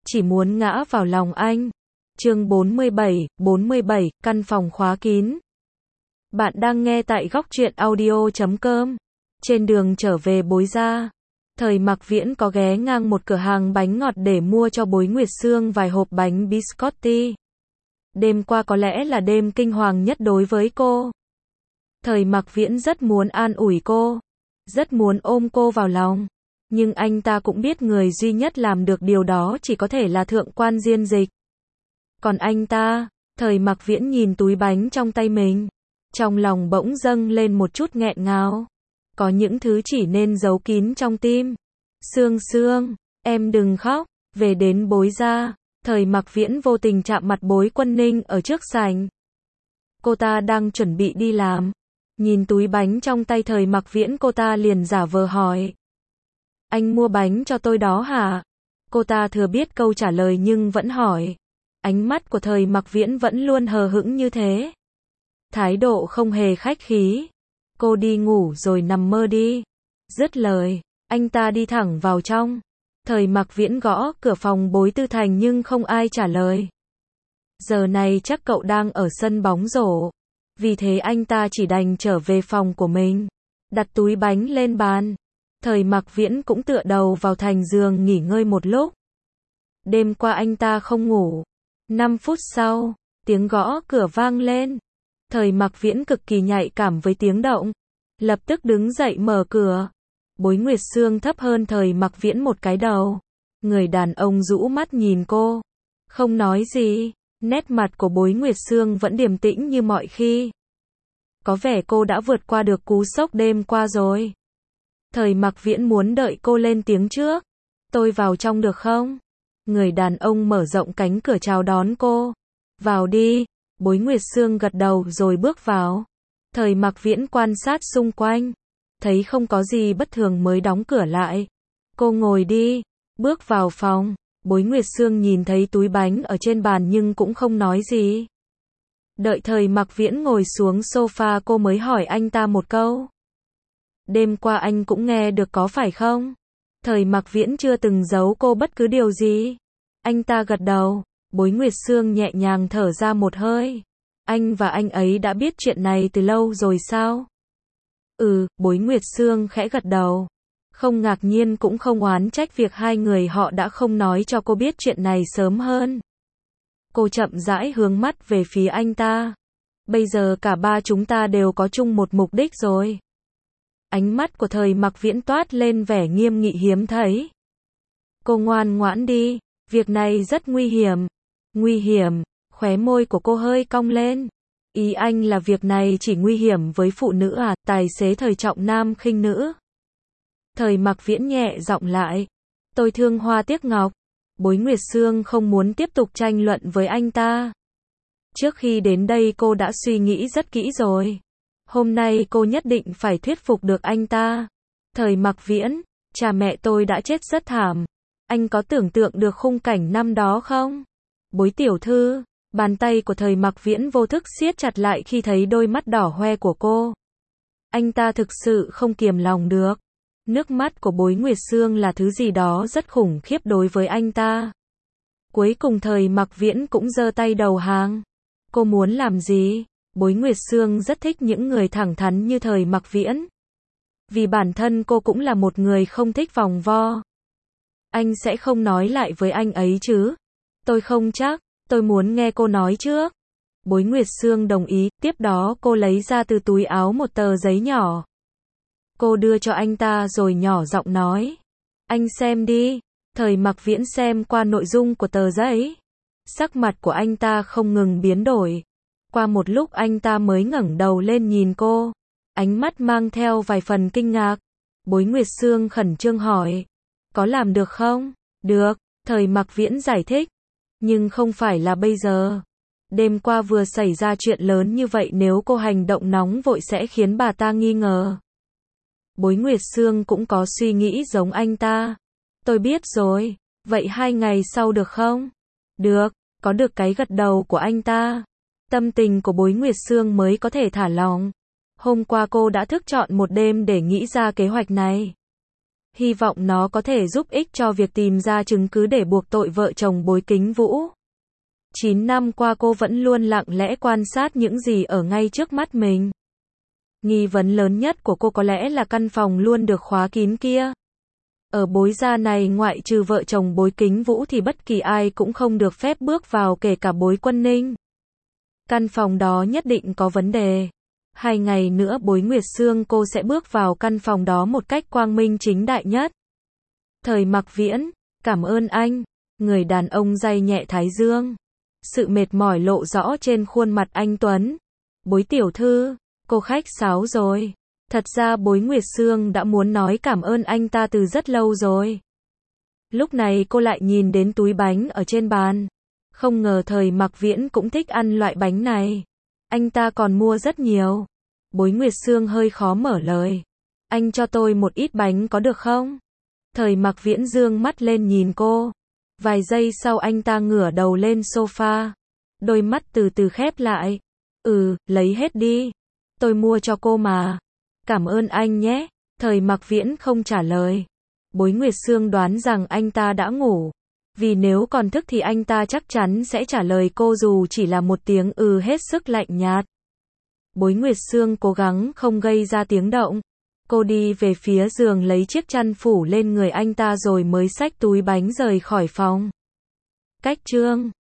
chỉ muốn ngã vào lòng anh. Chương 47, căn phòng khóa kín. Bạn đang nghe tại góc truyện audio.com. Trên đường trở về Bối Gia, Thời Mặc Viễn có ghé ngang một cửa hàng bánh ngọt để mua cho Bối Nguyệt Sương vài hộp bánh biscotti. Đêm qua có lẽ là đêm kinh hoàng nhất đối với cô. Thời Mặc Viễn rất muốn an ủi cô, rất muốn ôm cô vào lòng. Nhưng anh ta cũng biết người duy nhất làm được điều đó chỉ có thể là Thượng quan Diên Dịch. Còn anh ta, Thời Mặc Viễn nhìn túi bánh trong tay mình, trong lòng bỗng dâng lên một chút nghẹn ngào. Có những thứ chỉ nên giấu kín trong tim. Sương Sương, em đừng khóc. Về đến Bối Gia, Thời Mặc Viễn vô tình chạm mặt Bối Quân Ninh ở trước sảnh. Cô ta đang chuẩn bị đi làm. Nhìn túi bánh trong tay Thời Mặc Viễn, cô ta liền giả vờ hỏi: anh mua bánh cho tôi đó hả? Cô ta thừa biết câu trả lời nhưng vẫn hỏi. Ánh mắt của Thời Mặc Viễn vẫn luôn hờ hững như thế. Thái độ không hề khách khí. Cô đi ngủ rồi nằm mơ đi. Dứt lời, anh ta đi thẳng vào trong. Thời Mặc Viễn gõ cửa phòng Bối Tư Thành nhưng không ai trả lời. Giờ này chắc cậu đang ở sân bóng rổ. Vì thế anh ta chỉ đành trở về phòng của mình, đặt túi bánh lên bàn. Thời Mặc Viễn cũng tựa đầu vào thành giường nghỉ ngơi một lúc. Đêm qua anh ta không ngủ. 5 phút sau, tiếng gõ cửa vang lên. Thời Mặc Viễn cực kỳ nhạy cảm với tiếng động, lập tức đứng dậy mở cửa. Bối Nguyệt Sương thấp hơn Thời Mặc Viễn một cái đầu. Người đàn ông rũ mắt nhìn cô, không nói gì. Nét mặt của Bối Nguyệt Sương vẫn điềm tĩnh như mọi khi. Có vẻ cô đã vượt qua được cú sốc đêm qua rồi. Thời Mặc Viễn muốn đợi cô lên tiếng trước. Tôi vào trong được không? Người đàn ông mở rộng cánh cửa chào đón cô. Vào đi. Bối Nguyệt Sương gật đầu rồi bước vào. Thời Mặc Viễn quan sát xung quanh, thấy không có gì bất thường mới đóng cửa lại. Cô ngồi đi. Bước vào phòng, Bối Nguyệt Sương nhìn thấy túi bánh ở trên bàn nhưng cũng không nói gì. Đợi Thời Mặc Viễn ngồi xuống sofa, cô mới hỏi anh ta một câu. Đêm qua anh cũng nghe được có phải không? Thời Mặc Viễn chưa từng giấu cô bất cứ điều gì. Anh ta gật đầu. Bối Nguyệt Sương nhẹ nhàng thở ra một hơi. Anh và anh ấy đã biết chuyện này từ lâu rồi sao? Bối Nguyệt Sương khẽ gật đầu. Không ngạc nhiên cũng không oán trách việc hai người họ đã không nói cho cô biết chuyện này sớm hơn. Cô chậm rãi hướng mắt về phía anh ta. Bây giờ cả ba chúng ta đều có chung một mục đích rồi. Ánh mắt của Thời Mặc Viễn toát lên vẻ nghiêm nghị hiếm thấy. Cô ngoan ngoãn đi, việc này rất nguy hiểm. Nguy hiểm? Khóe môi của cô hơi cong lên. Ý anh là việc này chỉ nguy hiểm với phụ nữ à? Tài xế Thời trọng nam khinh nữ. Thời Mặc Viễn nhẹ giọng lại. Tôi thương hoa tiếc ngọc. Bối Nguyệt Sương không muốn tiếp tục tranh luận với anh ta. Trước khi đến đây cô đã suy nghĩ rất kỹ rồi. Hôm nay cô nhất định phải thuyết phục được anh ta. Thời Mặc Viễn, cha mẹ tôi đã chết rất thảm. Anh có tưởng tượng được khung cảnh năm đó không? Bối tiểu thư, bàn tay của Thời Mặc Viễn vô thức siết chặt lại khi thấy đôi mắt đỏ hoe của cô. Anh ta thực sự không kiềm lòng được. Nước mắt của Bối Nguyệt Sương là thứ gì đó rất khủng khiếp đối với anh ta. Cuối cùng Thời Mặc Viễn cũng giơ tay đầu hàng. Cô muốn làm gì? Bối Nguyệt Sương rất thích những người thẳng thắn như Thời Mặc Viễn. Vì bản thân cô cũng là một người không thích vòng vo. Anh sẽ không nói lại với anh ấy chứ? Tôi không chắc, tôi muốn nghe cô nói trước. Bối Nguyệt Sương đồng ý, tiếp đó cô lấy ra từ túi áo một tờ giấy nhỏ. Cô đưa cho anh ta rồi nhỏ giọng nói. Anh xem đi. Thời Mặc Viễn xem qua nội dung của tờ giấy. Sắc mặt của anh ta không ngừng biến đổi. Qua một lúc anh ta mới ngẩng đầu lên nhìn cô. Ánh mắt mang theo vài phần kinh ngạc. Bối Nguyệt Sương khẩn trương hỏi. Có làm được không? Được, Thời Mặc Viễn giải thích. Nhưng không phải là bây giờ. Đêm qua vừa xảy ra chuyện lớn như vậy, nếu cô hành động nóng vội sẽ khiến bà ta nghi ngờ. Bối Nguyệt Sương cũng có suy nghĩ giống anh ta. Tôi biết rồi, vậy 2 ngày sau được không? Được, có được cái gật đầu của anh ta. Tâm tình của Bối Nguyệt Sương mới có thể thả lỏng. Hôm qua cô đã thức trọn một đêm để nghĩ ra kế hoạch này. Hy vọng nó có thể giúp ích cho việc tìm ra chứng cứ để buộc tội vợ chồng Bối Kính Vũ. 9 năm qua cô vẫn luôn lặng lẽ quan sát những gì ở ngay trước mắt mình. Nghi vấn lớn nhất của cô có lẽ là căn phòng luôn được khóa kín kia. Ở Bối gia này ngoại trừ vợ chồng Bối Kính Vũ thì bất kỳ ai cũng không được phép bước vào, kể cả Bối Quân Ninh. Căn phòng đó nhất định có vấn đề. 2 ngày nữa Bối Nguyệt Sương cô sẽ bước vào căn phòng đó một cách quang minh chính đại nhất. Thời Mặc Viễn, cảm ơn anh. Người đàn ông day nhẹ thái dương. Sự mệt mỏi lộ rõ trên khuôn mặt anh Tuấn. Bối tiểu thư, cô khách sáo rồi. Thật ra Bối Nguyệt Sương đã muốn nói cảm ơn anh ta từ rất lâu rồi. Lúc này cô lại nhìn đến túi bánh ở trên bàn. Không ngờ Thời Mặc Viễn cũng thích ăn loại bánh này. Anh ta còn mua rất nhiều. Bối Nguyệt Sương hơi khó mở lời. Anh cho tôi một ít bánh có được không? Thời Mặc Viễn dương mắt lên nhìn cô. Vài giây sau anh ta ngửa đầu lên sofa. Đôi mắt từ từ khép lại. Lấy hết đi. Tôi mua cho cô mà. Cảm ơn anh nhé. Thời Mặc Viễn không trả lời. Bối Nguyệt Sương đoán rằng anh ta đã ngủ. Vì nếu còn thức thì anh ta chắc chắn sẽ trả lời cô dù chỉ là một tiếng hết sức lạnh nhạt. Bối Nguyệt Sương cố gắng không gây ra tiếng động. Cô đi về phía giường lấy chiếc chăn phủ lên người anh ta rồi mới xách túi bánh rời khỏi phòng. Cách chương